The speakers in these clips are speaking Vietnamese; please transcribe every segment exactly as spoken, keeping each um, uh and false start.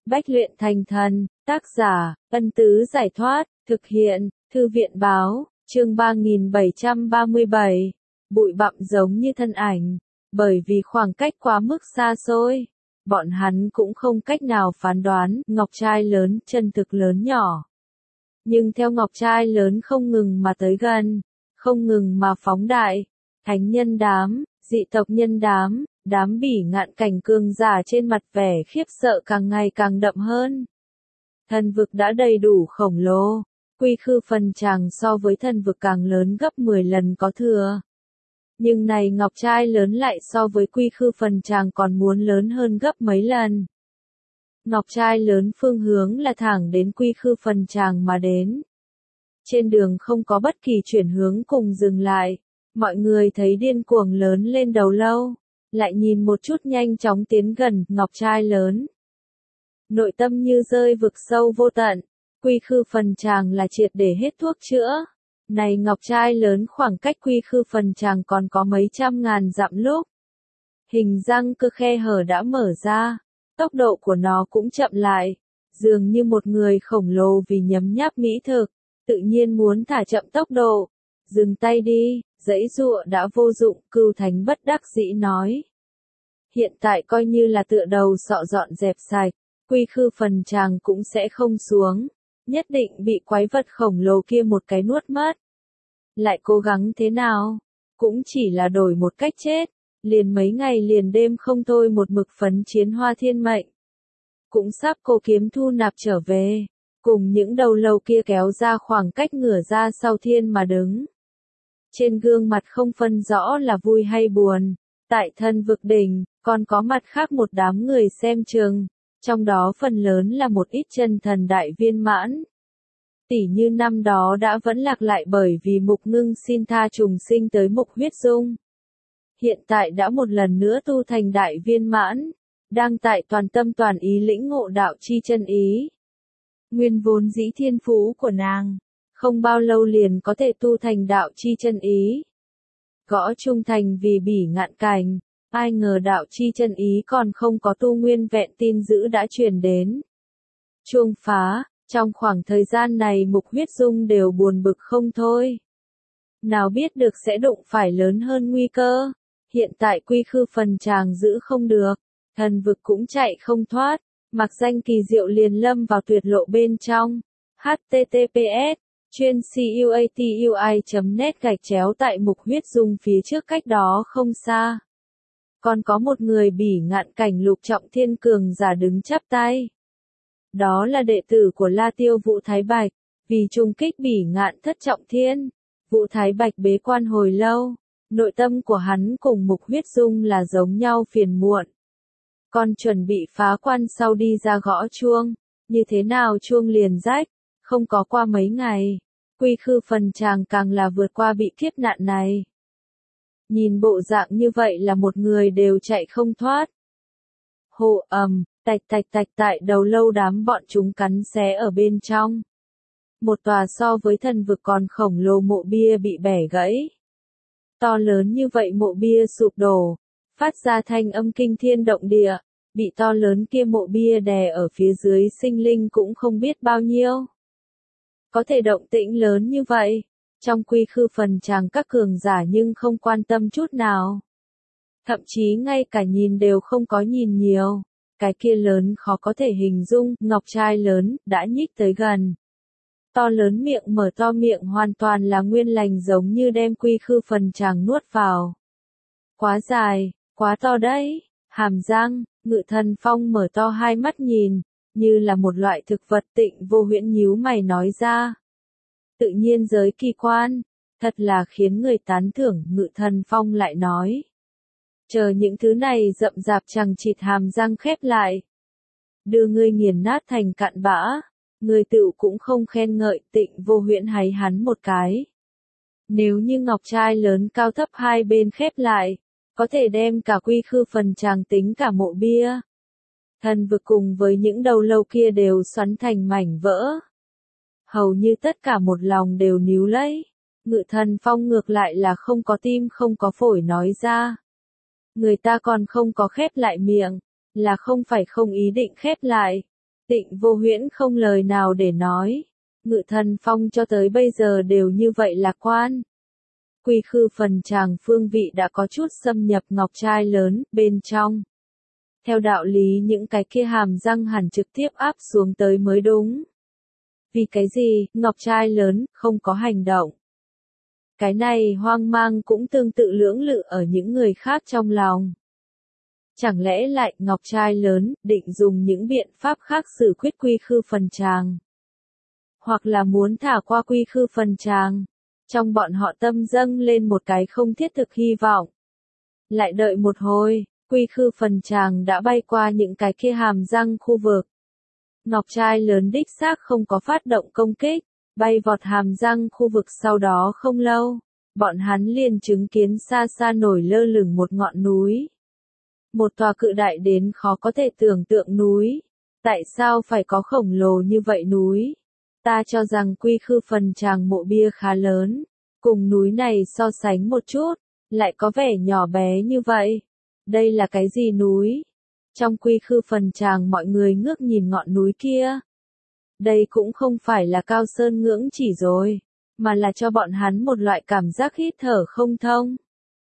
Bách luyện thành thần, tác giả, Ân Tứ Giải Thoát, thực hiện, Thư viện Báo, chương ba nghìn bảy trăm ba mươi bảy. Bụi bặm giống như thân ảnh, bởi vì khoảng cách quá mức xa xôi, bọn hắn cũng không cách nào phán đoán ngọc trai lớn chân thực lớn nhỏ. Nhưng theo ngọc trai lớn không ngừng mà tới gần, không ngừng mà phóng đại, thánh nhân đám, dị tộc nhân đám, đám bỉ ngạn cảnh cường giả trên mặt vẻ khiếp sợ càng ngày càng đậm hơn. Thần vực đã đầy đủ khổng lồ, quy khư phần tràng so với thần vực càng lớn gấp mười lần có thừa. Nhưng này ngọc trai lớn lại so với quy khư phần tràng còn muốn lớn hơn gấp mấy lần. Ngọc trai lớn phương hướng là thẳng đến quy khư phần tràng mà đến. Trên đường không có bất kỳ chuyển hướng cùng dừng lại, mọi người thấy điên cuồng lớn lên đầu lâu, lại nhìn một chút nhanh chóng tiến gần ngọc trai lớn. Nội tâm như rơi vực sâu vô tận, quy khư phần tràng là triệt để hết thuốc chữa. Này ngọc trai lớn khoảng cách quy khư phần tràng còn có mấy trăm ngàn dặm lúc. Hình răng cơ khe hở đã mở ra, tốc độ của nó cũng chậm lại, dường như một người khổng lồ vì nhấm nháp mỹ thực, tự nhiên muốn thả chậm tốc độ. Dừng tay đi, giãy giụa đã vô dụng, Cưu Thánh bất đắc dĩ nói. Hiện tại coi như là tựa đầu sọ dọn dẹp sạch, quy khư phần tràng cũng sẽ không xuống, nhất định bị quái vật khổng lồ kia một cái nuốt mất. Lại cố gắng thế nào, cũng chỉ là đổi một cách chết, liền mấy ngày liền đêm không thôi một mực phấn chiến hoa thiên mệnh. Cũng sắp cô kiếm thu nạp trở về, cùng những đầu lâu kia kéo ra khoảng cách ngửa ra sau thiên mà đứng. Trên gương mặt không phân rõ là vui hay buồn, tại thân vực đỉnh, còn có mặt khác một đám người xem chừng, trong đó phần lớn là một ít chân thần đại viên mãn. Tỉ như năm đó đã vẫn lạc lại bởi vì mục ngưng xin tha trùng sinh tới mục huyết dung. Hiện tại đã một lần nữa tu thành đại viên mãn, đang tại toàn tâm toàn ý lĩnh ngộ đạo chi chân ý. Nguyên vốn dĩ thiên phú của nàng, không bao lâu liền có thể tu thành đạo chi chân ý. Gõ trung thành vì bỉ ngạn cảnh, ai ngờ đạo chi chân ý còn không có tu nguyên vẹn tin dữ đã truyền đến. Chuông phá, trong khoảng thời gian này mục huyết dung đều buồn bực không thôi. Nào biết được sẽ đụng phải lớn hơn nguy cơ, hiện tại quy khư phần tràng giữ không được, thần vực cũng chạy không thoát, mặc danh kỳ diệu liền lâm vào tuyệt lộ bên trong. H T T P S chuyên cuatui chấm net gạch chéo tại mục huyết dung phía trước cách đó không xa. Còn có một người bỉ ngạn cảnh lục trọng thiên cường giả đứng chắp tay. Đó là đệ tử của La Tiêu Vũ Thái Bạch, vì trùng kích bỉ ngạn thất trọng thiên. Vũ Thái Bạch bế quan hồi lâu, nội tâm của hắn cùng mục huyết dung là giống nhau phiền muộn. Còn chuẩn bị phá quan sau đi ra gõ chuông, như thế nào chuông liền rách, không có qua mấy ngày. Quy khư phần tràng càng là vượt qua bị kiếp nạn này. Nhìn bộ dạng như vậy là một người đều chạy không thoát. Hồ ầm, tạch tạch tạch tại đầu lâu đám bọn chúng cắn xé ở bên trong. Một tòa so với thần vực còn khổng lồ mộ bia bị bẻ gãy. To lớn như vậy mộ bia sụp đổ, phát ra thanh âm kinh thiên động địa, bị to lớn kia mộ bia đè ở phía dưới sinh linh cũng không biết bao nhiêu. Có thể động tĩnh lớn như vậy, trong quy khư phần tràng các cường giả nhưng không quan tâm chút nào. Thậm chí ngay cả nhìn đều không có nhìn nhiều, cái kia lớn khó có thể hình dung, ngọc trai lớn, đã nhích tới gần. To lớn miệng mở to miệng hoàn toàn là nguyên lành giống như đem quy khư phần tràng nuốt vào. Quá dài, quá to đấy, hàm răng, Ngự Thần Phong mở to hai mắt nhìn, như là một loại thực vật Tịnh Vô Huyễn nhíu mày nói ra. Tự nhiên giới kỳ quan, thật là khiến người tán thưởng, Ngự Thần Phong lại nói. Chờ những thứ này rậm rạp chằng chịt hàm răng khép lại. Đưa ngươi nghiền nát thành cặn bã, người tựu cũng không khen ngợi, Tịnh Vô Huyễn háy hắn một cái. Nếu như ngọc trai lớn cao thấp hai bên khép lại, có thể đem cả quy khư phần tràng tính cả mộ bia. Thần vực cùng với những đầu lâu kia đều xoắn thành mảnh vỡ. Hầu như tất cả một lòng đều níu lấy. Ngự Thần Phong ngược lại là không có tim không có phổi nói ra. Người ta còn không có khép lại miệng, là không phải không ý định khép lại. Tịnh Vô Huyễn không lời nào để nói. Ngự Thần Phong cho tới bây giờ đều như vậy lạc quan. Quy khư phần tràng phương vị đã có chút xâm nhập ngọc trai lớn bên trong. Theo đạo lý những cái kia hàm răng hẳn trực tiếp áp xuống tới mới đúng. Vì cái gì, ngọc trai lớn, không có hành động. Cái này hoang mang cũng tương tự lưỡng lự ở những người khác trong lòng. Chẳng lẽ lại ngọc trai lớn, định dùng những biện pháp khác xử quyết quy khư phần tràng. Hoặc là muốn thả qua quy khư phần tràng. Trong bọn họ tâm dâng lên một cái không thiết thực hy vọng. Lại đợi một hồi, quy khư phần tràng đã bay qua những cái kia hàm răng khu vực. Ngọc trai lớn đích xác không có phát động công kích, bay vọt hàm răng khu vực sau đó không lâu. Bọn hắn liền chứng kiến xa xa nổi lơ lửng một ngọn núi. Một tòa cự đại đến khó có thể tưởng tượng núi. Tại sao phải có khổng lồ như vậy núi? Ta cho rằng quy khư phần tràng mộ bia khá lớn, cùng núi này so sánh một chút, lại có vẻ nhỏ bé như vậy. Đây là cái gì núi? Trong quy khư phần tràng mọi người ngước nhìn ngọn núi kia. Đây cũng không phải là cao sơn ngưỡng chỉ rồi, mà là cho bọn hắn một loại cảm giác hít thở không thông.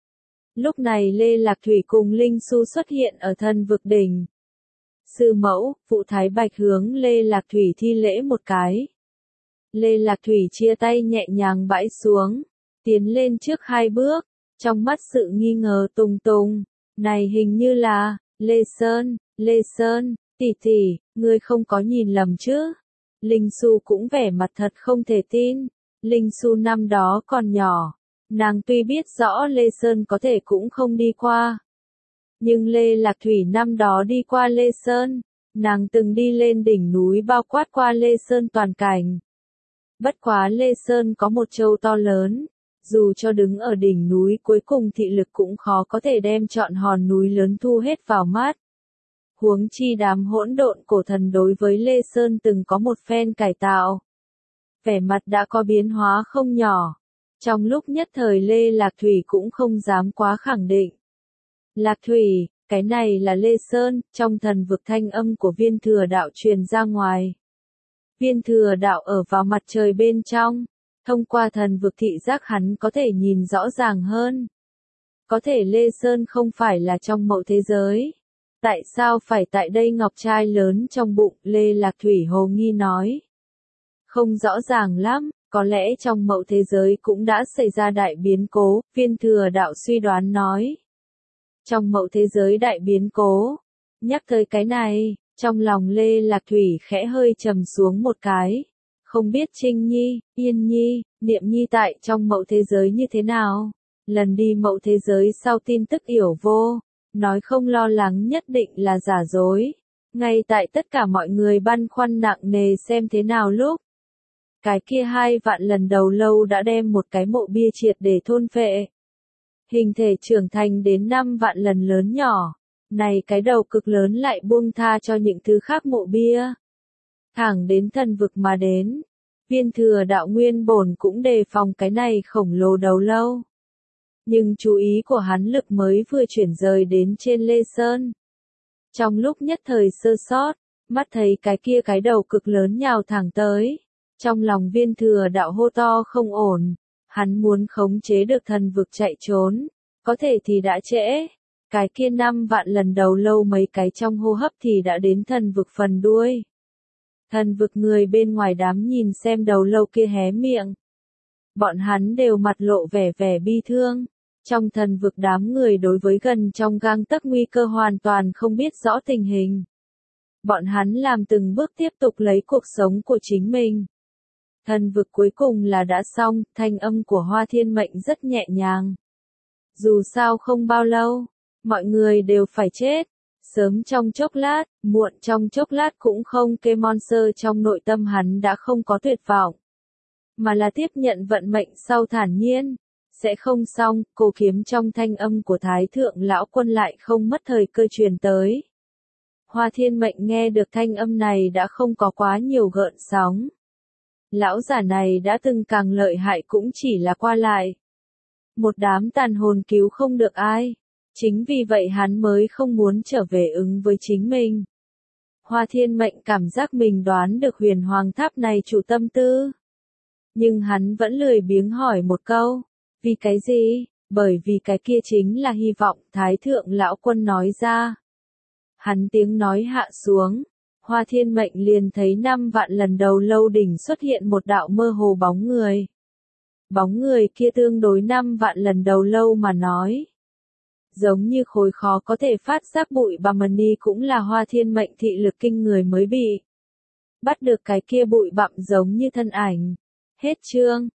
Lúc này Lê Lạc Thủy cùng Linh Su xuất hiện ở thân vực đỉnh. Sư mẫu, phụ thái bạch hướng Lê Lạc Thủy thi lễ một cái. Lê Lạc Thủy chia tay nhẹ nhàng bãi xuống, tiến lên trước hai bước, trong mắt sự nghi ngờ tùng tùng. Này hình như là, Lê Sơn, Lê Sơn, tỷ tỷ, ngươi không có nhìn lầm chứ? Linh Su cũng vẻ mặt thật không thể tin. Linh Su năm đó còn nhỏ, nàng tuy biết rõ Lê Sơn có thể cũng không đi qua. Nhưng Lê Lạc Thủy năm đó đi qua Lê Sơn, nàng từng đi lên đỉnh núi bao quát qua Lê Sơn toàn cảnh. Bất quá Lê Sơn có một châu to lớn, dù cho đứng ở đỉnh núi cuối cùng thị lực cũng khó có thể đem trọn hòn núi lớn thu hết vào mắt. Huống chi đám hỗn độn cổ thần đối với Lê Sơn từng có một phen cải tạo. Vẻ mặt đã có biến hóa không nhỏ. Trong lúc nhất thời Lê Lạc Thủy cũng không dám quá khẳng định. Lạc Thủy, cái này là Lê Sơn, trong thần vực thanh âm của viên thừa đạo truyền ra ngoài. Viên thừa đạo ở vào mặt trời bên trong, thông qua thần vực thị giác hắn có thể nhìn rõ ràng hơn. Có thể Lê Sơn không phải là trong mậu thế giới. Tại sao phải tại đây ngọc trai lớn trong bụng, Lê Lạc Thủy hồ nghi nói. Không rõ ràng lắm, có lẽ trong mậu thế giới cũng đã xảy ra đại biến cố, viên thừa đạo suy đoán nói. Trong mậu thế giới đại biến cố, nhắc tới cái này, trong lòng Lê Lạc Thủy khẽ hơi trầm xuống một cái. Không biết Trinh Nhi, Yên Nhi, Niệm Nhi tại trong mậu thế giới như thế nào? Lần đi mậu thế giới sau tin tức yểu vô, nói không lo lắng nhất định là giả dối. Ngay tại tất cả mọi người băn khoăn nặng nề xem thế nào lúc. Cái kia hai vạn lần đầu lâu đã đem một cái mộ bia triệt để thôn phệ. Hình thể trưởng thành đến năm vạn lần lớn nhỏ. Này cái đầu cực lớn lại buông tha cho những thứ khác mộ bia. Thẳng đến thần vực mà đến. Viên thừa đạo nguyên bổn cũng đề phòng cái này khổng lồ đầu lâu. Nhưng chú ý của hắn lực mới vừa chuyển rời đến trên Lê Sơn. Trong lúc nhất thời sơ sót, mắt thấy cái kia cái đầu cực lớn nhào thẳng tới. Trong lòng viên thừa đạo hô to không ổn. Hắn muốn khống chế được thần vực chạy trốn. Có thể thì đã trễ. Cái kia năm vạn lần đầu lâu mấy cái trong hô hấp thì đã đến thần vực phần đuôi. Thần vực người bên ngoài đám nhìn xem đầu lâu kia hé miệng. Bọn hắn đều mặt lộ vẻ vẻ bi thương. Trong thần vực đám người đối với gần trong gang tấc nguy cơ hoàn toàn không biết rõ tình hình. Bọn hắn làm từng bước tiếp tục lấy cuộc sống của chính mình. Thần vực cuối cùng là đã xong, thanh âm của Hoa Thiên Mệnh rất nhẹ nhàng. Dù sao không bao lâu, mọi người đều phải chết. Sớm trong chốc lát, muộn trong chốc lát cũng không, kê monster trong nội tâm hắn đã không có tuyệt vọng. Mà là tiếp nhận vận mệnh sau thản nhiên. Sẽ không xong, cô kiếm trong thanh âm của Thái Thượng Lão Quân lại không mất thời cơ truyền tới. Hoa Thiên Mệnh nghe được thanh âm này đã không có quá nhiều gợn sóng. Lão giả này đã từng càng lợi hại cũng chỉ là qua lại. Một đám tàn hồn cứu không được ai. Chính vì vậy hắn mới không muốn trở về ứng với chính mình. Hoa Thiên Mệnh cảm giác mình đoán được huyền hoàng tháp này chủ tâm tư. Nhưng hắn vẫn lười biếng hỏi một câu. Vì cái gì? Bởi vì cái kia chính là hy vọng, Thái Thượng Lão Quân nói ra. Hắn tiếng nói hạ xuống. Hoa Thiên Mệnh liền thấy năm vạn lần đầu lâu đỉnh xuất hiện một đạo mơ hồ bóng người. Bóng người kia tương đối năm vạn lần đầu lâu mà nói. Giống như khối khó có thể phát giác bụi bặm ni cũng là Hoa Thiên Mệnh thị lực kinh người mới bị. Bắt được cái kia bụi bặm giống như thân ảnh. Hết chương.